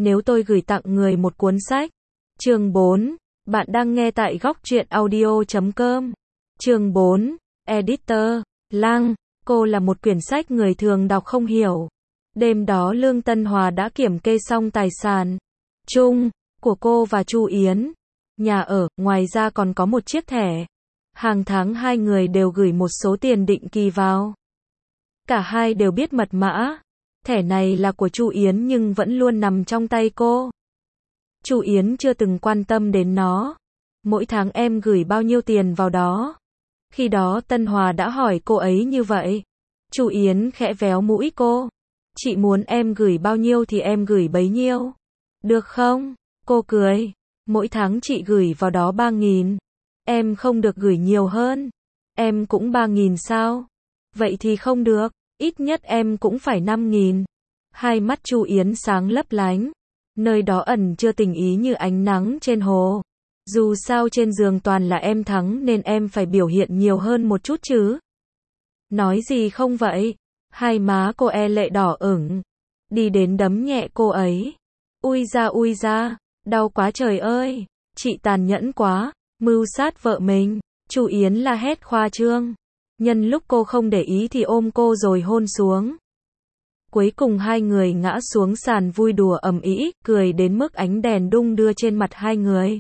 nếu tôi gửi tặng người một cuốn sách. Chương 4. Bạn đang nghe tại góc truyện audio.com. Chương 4. Editor. Lăng. Cô là một quyển sách người thường đọc không hiểu. Đêm đó Lương Tân Hòa đã kiểm kê xong tài sản chung của cô và Chu Yến. Nhà ở, ngoài ra còn có một chiếc thẻ. Hàng tháng hai người đều gửi một số tiền định kỳ vào. Cả hai đều biết mật mã. Thẻ này là của Chu Yến nhưng vẫn luôn nằm trong tay cô. Chu Yến chưa từng quan tâm đến nó. Mỗi tháng em gửi bao nhiêu tiền vào đó? Khi đó Tân Hòa đã hỏi cô ấy như vậy. Chu Yến khẽ véo mũi cô. Chị muốn em gửi bao nhiêu thì em gửi bấy nhiêu. Được không? Cô cười. Mỗi tháng chị gửi vào đó 3.000. Em không được gửi nhiều hơn. Em cũng 3.000 sao? Vậy thì không được. Ít nhất em cũng phải 5.000. Hai mắt Chu Yến sáng lấp lánh. Nơi đó ẩn chưa tình ý như ánh nắng trên hồ. Dù sao trên giường toàn là em thắng nên em phải biểu hiện nhiều hơn một chút chứ. Nói gì không vậy? Hai má cô lệ đỏ ửng. Đi đến đấm nhẹ cô ấy. Ui da, đau quá trời ơi. Chị tàn nhẫn quá, mưu sát vợ mình. Chu Yến la hét khoa trương. Nhân lúc cô không để ý thì ôm cô rồi hôn xuống. Cuối cùng hai người ngã xuống sàn vui đùa ầm ĩ, cười đến mức ánh đèn đung đưa trên mặt hai người.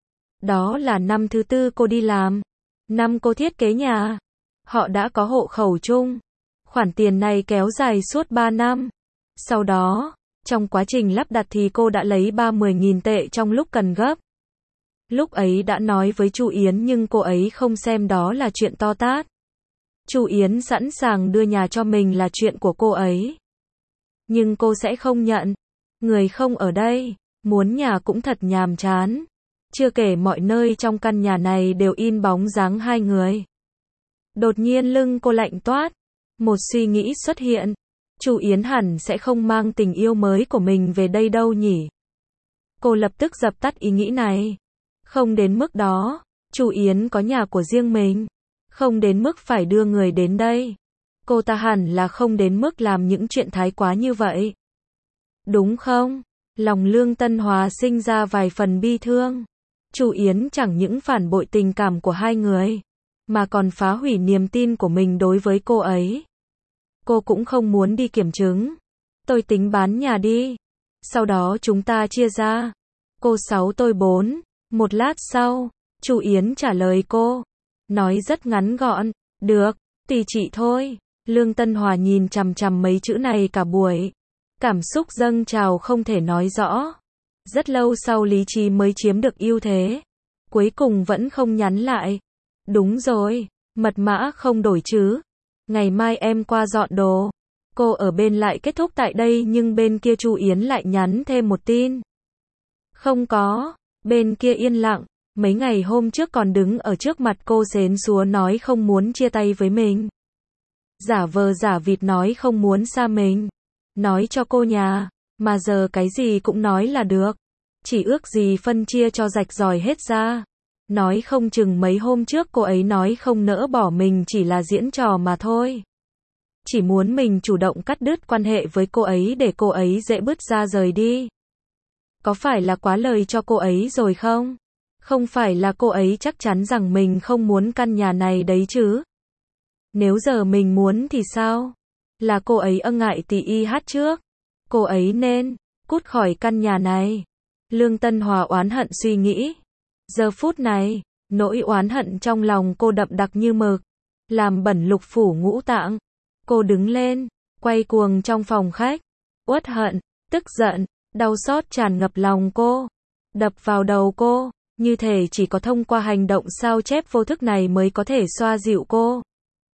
Đó là năm thứ 4 cô đi làm. Năm cô thiết kế nhà. Họ đã có hộ khẩu chung. Khoản tiền này kéo dài suốt 3 năm. Sau đó, trong quá trình lắp đặt thì cô đã lấy 30.000 tệ trong lúc cần gấp. Lúc ấy đã nói với Chu Yến nhưng cô ấy không xem đó là chuyện to tát. Chu Yến sẵn sàng đưa nhà cho mình là chuyện của cô ấy. Nhưng cô sẽ không nhận. Người không ở đây, muốn nhà cũng thật nhàm chán. Chưa kể mọi nơi trong căn nhà này đều in bóng dáng hai người. Đột nhiên lưng cô lạnh toát. Một suy nghĩ xuất hiện. Chu Yến hẳn sẽ không mang tình yêu mới của mình về đây đâu nhỉ. Cô lập tức dập tắt ý nghĩ này. Không đến mức đó. Chu Yến có nhà của riêng mình. Không đến mức phải đưa người đến đây. Cô ta hẳn là không đến mức làm những chuyện thái quá như vậy. Đúng không? Lòng Lương Tân Hòa sinh ra vài phần bi thương. Chu Yến chẳng những phản bội tình cảm của hai người, mà còn phá hủy niềm tin của mình đối với cô ấy. Cô cũng không muốn đi kiểm chứng. Tôi tính bán nhà đi. Sau đó chúng ta chia ra. Cô 6 tôi 4. Một lát sau, Chu Yến trả lời cô. Nói rất ngắn gọn. Được, tùy chị thôi. Lương Tân Hòa nhìn chằm chằm mấy chữ này cả buổi. Cảm xúc dâng trào không thể nói rõ. Rất lâu sau lý trí mới chiếm được ưu thế. Cuối cùng vẫn không nhắn lại. Đúng rồi, mật mã không đổi chứ. Ngày mai em qua dọn đồ. Cô ở bên lại kết thúc tại đây nhưng bên kia Chu Yến lại nhắn thêm một tin. Không có. Bên kia yên lặng. Mấy ngày hôm trước còn đứng ở trước mặt cô xến xúa nói không muốn chia tay với mình. Giả vờ giả vịt nói không muốn xa mình. Nói cho cô nhà. Mà giờ cái gì cũng nói là được. Chỉ ước gì phân chia cho rạch ròi hết ra. Nói không chừng mấy hôm trước cô ấy nói không nỡ bỏ mình chỉ là diễn trò mà thôi. Chỉ muốn mình chủ động cắt đứt quan hệ với cô ấy để cô ấy dễ bứt ra rời đi. Có phải là quá lời cho cô ấy rồi không? Không phải là cô ấy chắc chắn rằng mình không muốn căn nhà này đấy chứ? Nếu giờ mình muốn thì sao? Là cô ấy ngại tì y hát trước. Cô ấy nên cút khỏi căn nhà này. Lương Tân Hòa oán hận suy nghĩ. Giờ phút này, nỗi oán hận trong lòng cô đậm đặc như mực, làm bẩn lục phủ ngũ tạng. Cô đứng lên, quay cuồng trong phòng khách. Uất hận, tức giận, đau xót tràn ngập lòng cô. Đập vào đầu cô, như thể chỉ có thông qua hành động sao chép vô thức này mới có thể xoa dịu cô.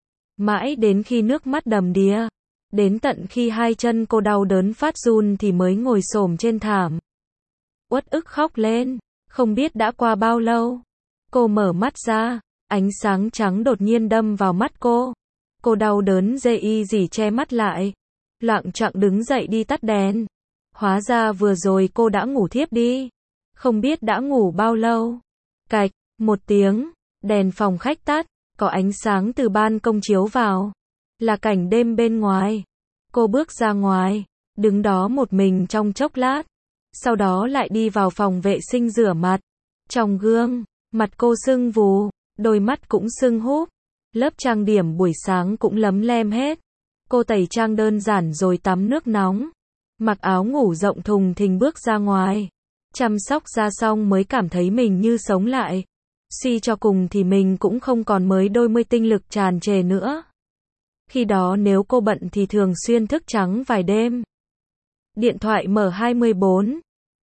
Mãi đến khi nước mắt đầm đìa. Đến tận khi hai chân cô đau đớn phát run thì mới ngồi xổm trên thảm. Uất ức khóc lên. Không biết đã qua bao lâu. Cô mở mắt ra. Ánh sáng trắng đột nhiên đâm vào mắt cô. Cô đau đớn dê y dỉ che mắt lại. Loạng choạng đứng dậy đi tắt đèn. Hóa ra vừa rồi cô đã ngủ thiếp đi. Không biết đã ngủ bao lâu. Cạch, một tiếng. Đèn phòng khách tắt. Có ánh sáng từ ban công chiếu vào. Là cảnh đêm bên ngoài. Cô bước ra ngoài. Đứng đó một mình trong chốc lát. Sau đó lại đi vào phòng vệ sinh rửa mặt. Trong gương, mặt cô sưng vù, đôi mắt cũng sưng húp. Lớp trang điểm buổi sáng cũng lấm lem hết. Cô tẩy trang đơn giản rồi tắm nước nóng. Mặc áo ngủ rộng thùng thình bước ra ngoài. Chăm sóc da xong mới cảm thấy mình như sống lại. Suy cho cùng thì mình cũng không còn mới đôi mươi tinh lực tràn trề nữa. Khi đó nếu cô bận thì thường xuyên thức trắng vài đêm. Điện thoại mở 24.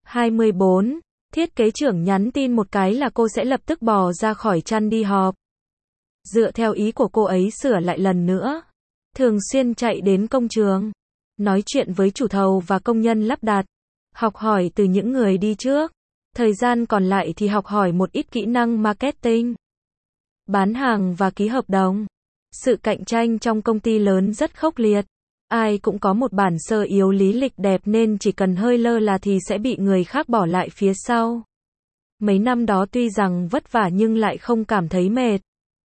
Thiết kế trưởng nhắn tin một cái là cô sẽ lập tức bò ra khỏi chăn đi họp. Dựa theo ý của cô ấy sửa lại lần nữa. Thường xuyên chạy đến công trường. Nói chuyện với chủ thầu và công nhân lắp đặt. Học hỏi từ những người đi trước. Thời gian còn lại thì học hỏi một ít kỹ năng marketing. Bán hàng và ký hợp đồng. Sự cạnh tranh trong công ty lớn rất khốc liệt. Ai cũng có một bản sơ yếu lý lịch đẹp nên chỉ cần hơi lơ là thì sẽ bị người khác bỏ lại phía sau. Mấy năm đó tuy rằng vất vả nhưng lại không cảm thấy mệt.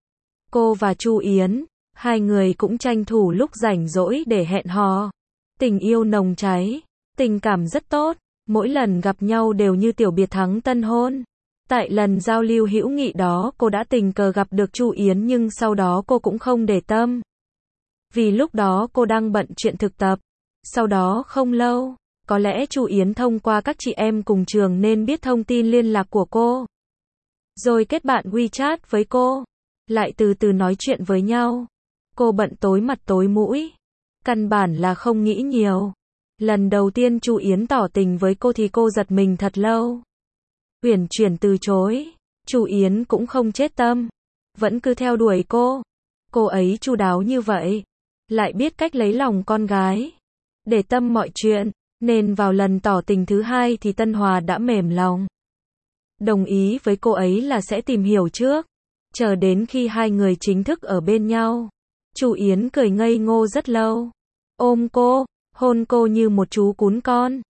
Cô và Chu Yến, hai người cũng tranh thủ lúc rảnh rỗi để hẹn hò. Tình yêu nồng cháy, tình cảm rất tốt, mỗi lần gặp nhau đều như tiểu biệt thắng tân hôn. Tại lần giao lưu hữu nghị đó cô đã tình cờ gặp được Chu Yến nhưng sau đó cô cũng không để tâm. Vì lúc đó cô đang bận chuyện thực tập. Sau đó không lâu, có lẽ Chu Yến thông qua các chị em cùng trường nên biết thông tin liên lạc của cô. Rồi kết bạn WeChat với cô. Lại từ từ nói chuyện với nhau. Cô bận tối mặt tối mũi. Căn bản là không nghĩ nhiều. Lần đầu tiên Chu Yến tỏ tình với cô thì cô giật mình thật lâu. Uyển chuyển từ chối. Chu Yến cũng không chết tâm. Vẫn cứ theo đuổi cô. Cô ấy chu đáo như vậy. Lại biết cách lấy lòng con gái. Để tâm mọi chuyện. Nên vào lần tỏ tình thứ hai thì Tân Hòa đã mềm lòng. Đồng ý với cô ấy là sẽ tìm hiểu trước. Chờ đến khi hai người chính thức ở bên nhau. Chu Yến cười ngây ngô rất lâu. Ôm cô, hôn cô như một chú cún con.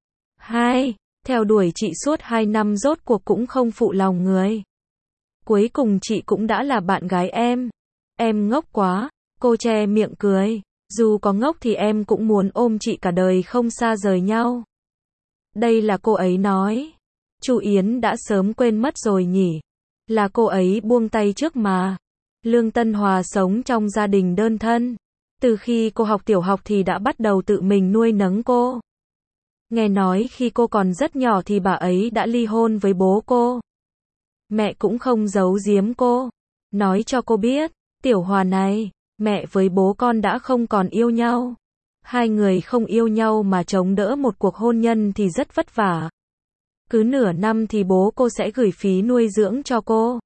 Theo đuổi chị suốt 2 năm rốt cuộc cũng không phụ lòng người. Cuối cùng chị cũng đã là bạn gái em. Em ngốc quá, cô che miệng cười. Dù có ngốc thì em cũng muốn ôm chị cả đời không xa rời nhau. Đây là cô ấy nói. Chu Yến đã sớm quên mất rồi nhỉ. Là cô ấy buông tay trước mà. Lương Tân Hòa sống trong gia đình đơn thân. Từ khi cô học tiểu học thì đã bắt đầu tự mình nuôi nấng cô. Nghe nói khi cô còn rất nhỏ thì bà ấy đã ly hôn với bố cô. Mẹ cũng không giấu giếm cô. Nói cho cô biết, Tiểu Hòa này, mẹ với bố con đã không còn yêu nhau. Hai người không yêu nhau mà chống đỡ một cuộc hôn nhân thì rất vất vả. Cứ nửa năm thì bố cô sẽ gửi phí nuôi dưỡng cho cô.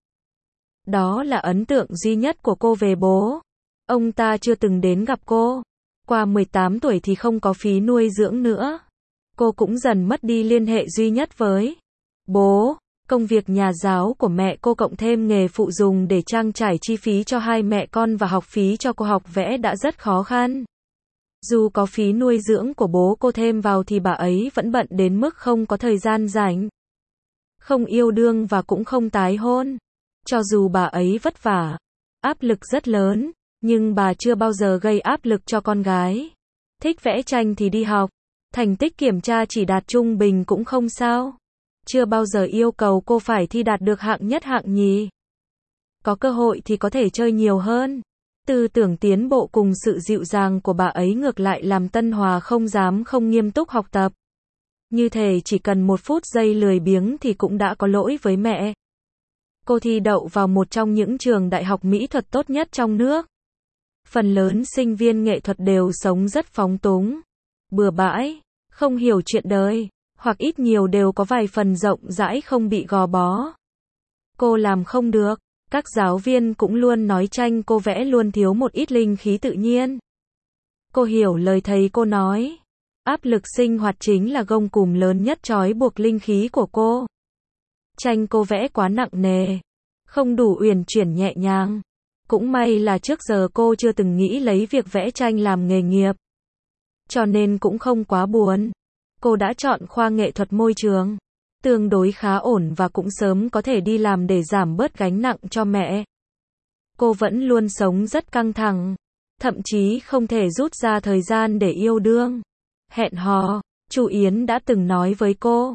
Đó là ấn tượng duy nhất của cô về bố. Ông ta chưa từng đến gặp cô. Qua 18 tuổi thì không có phí nuôi dưỡng nữa. Cô cũng dần mất đi liên hệ duy nhất với bố. Công việc nhà giáo của mẹ cô cộng thêm nghề phụ dùng để trang trải chi phí cho hai mẹ con và học phí cho cô học vẽ đã rất khó khăn. Dù có phí nuôi dưỡng của bố cô thêm vào thì bà ấy vẫn bận đến mức không có thời gian rảnh. Không yêu đương và cũng không tái hôn. Cho dù bà ấy vất vả, áp lực rất lớn, nhưng bà chưa bao giờ gây áp lực cho con gái. Thích vẽ tranh thì đi học. Thành tích kiểm tra chỉ đạt trung bình cũng không sao. Chưa bao giờ yêu cầu cô phải thi đạt được hạng nhất hạng nhì. Có cơ hội thì có thể chơi nhiều hơn. Tư tưởng tiến bộ cùng sự dịu dàng của bà ấy ngược lại làm Tân Hòa không dám không nghiêm túc học tập. Như thể chỉ cần 1 phút giây lười biếng thì cũng đã có lỗi với mẹ. Cô thi đậu vào một trong những trường đại học mỹ thuật tốt nhất trong nước. Phần lớn sinh viên nghệ thuật đều sống rất phóng túng, bừa bãi, không hiểu chuyện đời, hoặc ít nhiều đều có vài phần rộng rãi không bị gò bó. Cô làm không được, các giáo viên cũng luôn nói tranh cô vẽ luôn thiếu một ít linh khí tự nhiên. Cô hiểu lời thầy cô nói. Áp lực sinh hoạt chính là gông cùm lớn nhất trói buộc linh khí của cô. Tranh cô vẽ quá nặng nề, không đủ uyển chuyển nhẹ nhàng. Cũng may là trước giờ cô chưa từng nghĩ lấy việc vẽ tranh làm nghề nghiệp. Cho nên cũng không quá buồn. Cô đã chọn khoa nghệ thuật môi trường. Tương đối khá ổn và cũng sớm có thể đi làm để giảm bớt gánh nặng cho mẹ. Cô vẫn luôn sống rất căng thẳng. Thậm chí không thể rút ra thời gian để yêu đương. Hẹn hò, Chu Yến đã từng nói với cô.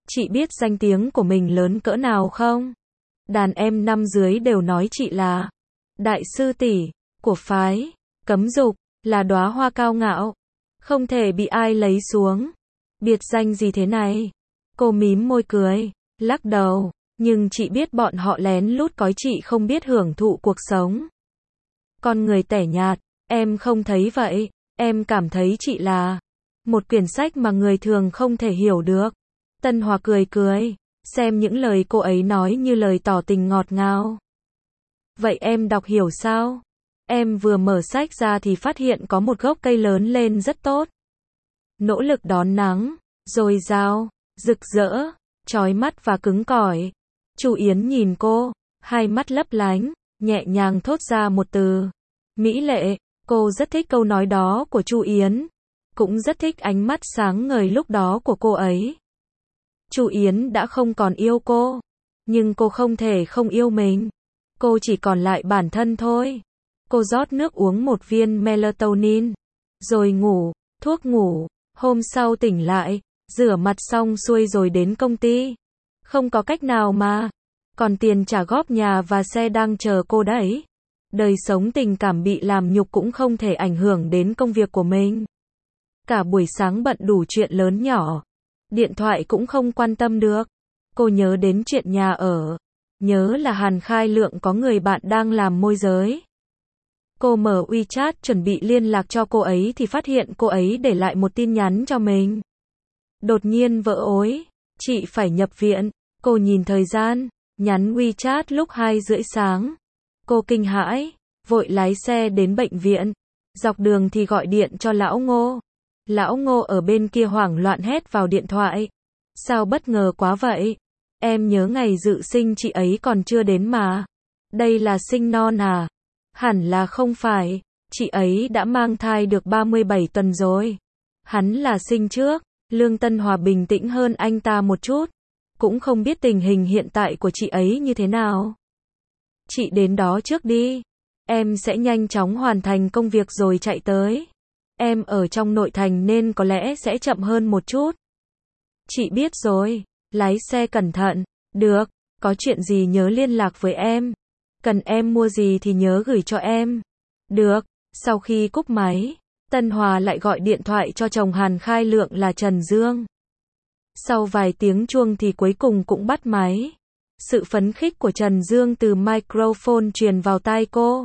Chị biết danh tiếng của mình lớn cỡ nào không? Đàn em năm dưới đều nói chị là đại sư tỷ của phái Cấm Dục, là đóa hoa cao ngạo, không thể bị ai lấy xuống. Biệt danh gì thế này? Cô mím môi cười, lắc đầu, nhưng chị biết bọn họ lén lút cói chị không biết hưởng thụ cuộc sống. Con người tẻ nhạt, em không thấy vậy, em cảm thấy chị là một quyển sách mà người thường không thể hiểu được. Tân Hòa cười cười, xem những lời cô ấy nói như lời tỏ tình ngọt ngào. Vậy em đọc hiểu sao? Em vừa mở sách ra thì phát hiện có một gốc cây lớn lên rất tốt. Nỗ lực đón nắng, dồi dào, rực rỡ, chói mắt và cứng cỏi. Chu Yến nhìn cô, hai mắt lấp lánh, nhẹ nhàng thốt ra một từ. Mỹ lệ. Cô rất thích câu nói đó của Chu Yến, cũng rất thích ánh mắt sáng ngời lúc đó của cô ấy. Chu Yến đã không còn yêu cô, nhưng cô không thể không yêu mình. Cô chỉ còn lại bản thân thôi. Cô rót nước uống một viên melatonin, rồi ngủ, thuốc ngủ. Hôm sau tỉnh lại, rửa mặt xong xuôi rồi đến công ty. Không có cách nào mà, còn tiền trả góp nhà và xe đang chờ cô đấy. Đời sống tình cảm bị làm nhục cũng không thể ảnh hưởng đến công việc của mình. Cả buổi sáng bận đủ chuyện lớn nhỏ. Điện thoại cũng không quan tâm được. Cô nhớ đến chuyện nhà ở. Nhớ là Hàn Khai Lượng có người bạn đang làm môi giới. Cô mở WeChat chuẩn bị liên lạc cho cô ấy thì phát hiện cô ấy để lại một tin nhắn cho mình. Đột nhiên vỡ ối, chị phải nhập viện. Cô nhìn thời gian, nhắn WeChat lúc 2:30 sáng. Cô kinh hãi, vội lái xe đến bệnh viện. Dọc đường thì gọi điện cho Lão Ngô. Lão Ngô ở bên kia hoảng loạn hét vào điện thoại. Sao bất ngờ quá vậy? Em nhớ ngày dự sinh chị ấy còn chưa đến mà. Đây là sinh non à? Hẳn là không phải, chị ấy đã mang thai được 37 tuần rồi. Hắn là sinh trước. Lương Tân Hòa bình tĩnh hơn anh ta một chút. Cũng không biết tình hình hiện tại của chị ấy như thế nào. Chị đến đó trước đi. Em sẽ nhanh chóng hoàn thành công việc rồi chạy tới. Em ở trong nội thành nên có lẽ sẽ chậm hơn một chút. Chị biết rồi, lái xe cẩn thận. Được, có chuyện gì nhớ liên lạc với em. Cần em mua gì thì nhớ gửi cho em. Được, sau khi cúp máy, Tân Hòa lại gọi điện thoại cho chồng Hàn Khai Lượng là Trần Dương. Sau vài tiếng chuông thì cuối cùng cũng bắt máy. Sự phấn khích của Trần Dương từ microphone truyền vào tai cô.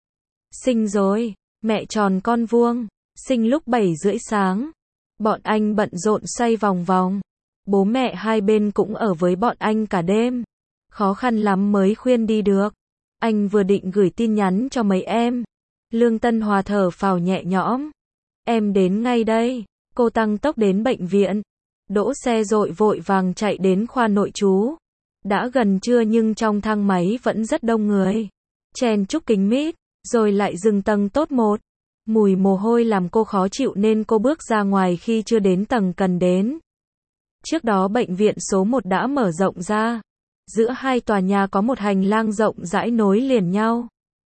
Sinh rồi, mẹ tròn con vuông, sinh lúc 7:30 sáng. Bọn anh bận rộn xoay vòng vòng. Bố mẹ hai bên cũng ở với bọn anh cả đêm. Khó khăn lắm mới khuyên đi được. Anh vừa định gửi tin nhắn cho mấy em. Lương Tân Hòa thở phào nhẹ nhõm. Em đến ngay đây. Cô tăng tốc đến bệnh viện. Đỗ xe rồi vội vàng chạy đến khoa nội trú. Đã gần trưa nhưng trong thang máy vẫn rất đông người. Chen chúc kín mít, rồi lại dừng tầng top 1. Mùi mồ hôi làm cô khó chịu nên cô bước ra ngoài khi chưa đến tầng cần đến. Trước đó bệnh viện số 1 đã mở rộng ra. Giữa hai tòa nhà có một hành lang rộng rãi nối liền nhau.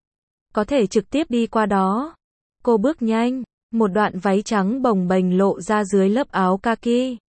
Có thể trực tiếp đi qua đó. Cô bước nhanh, một đoạn váy trắng bồng bềnh lộ ra dưới lớp áo kaki.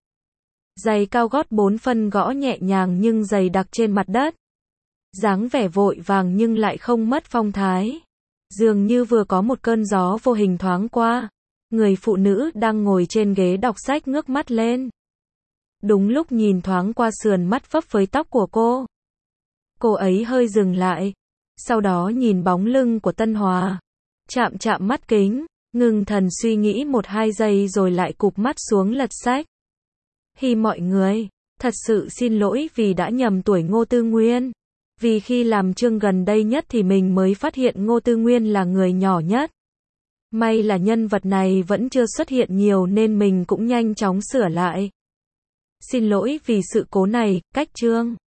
Giày cao gót 4 phân gõ nhẹ nhàng nhưng dày đặc trên mặt đất. Dáng vẻ vội vàng nhưng lại không mất phong thái. Dường như vừa có một cơn gió vô hình thoáng qua. Người phụ nữ đang ngồi trên ghế đọc sách ngước mắt lên. Đúng lúc nhìn thoáng qua sườn mắt phấp phới tóc của cô. Cô ấy hơi dừng lại. Sau đó nhìn bóng lưng của Tân Hòa. Chạm chạm mắt kính, ngừng thần suy nghĩ 1-2 giây rồi lại cụp mắt xuống lật sách. Hi mọi người, thật sự xin lỗi vì đã nhầm tuổi Ngô Tư Nguyên. Vì khi làm chương gần đây nhất thì mình mới phát hiện Ngô Tư Nguyên là người nhỏ nhất. May là nhân vật này vẫn chưa xuất hiện nhiều nên mình cũng nhanh chóng sửa lại. Xin lỗi vì sự cố này, cách chương.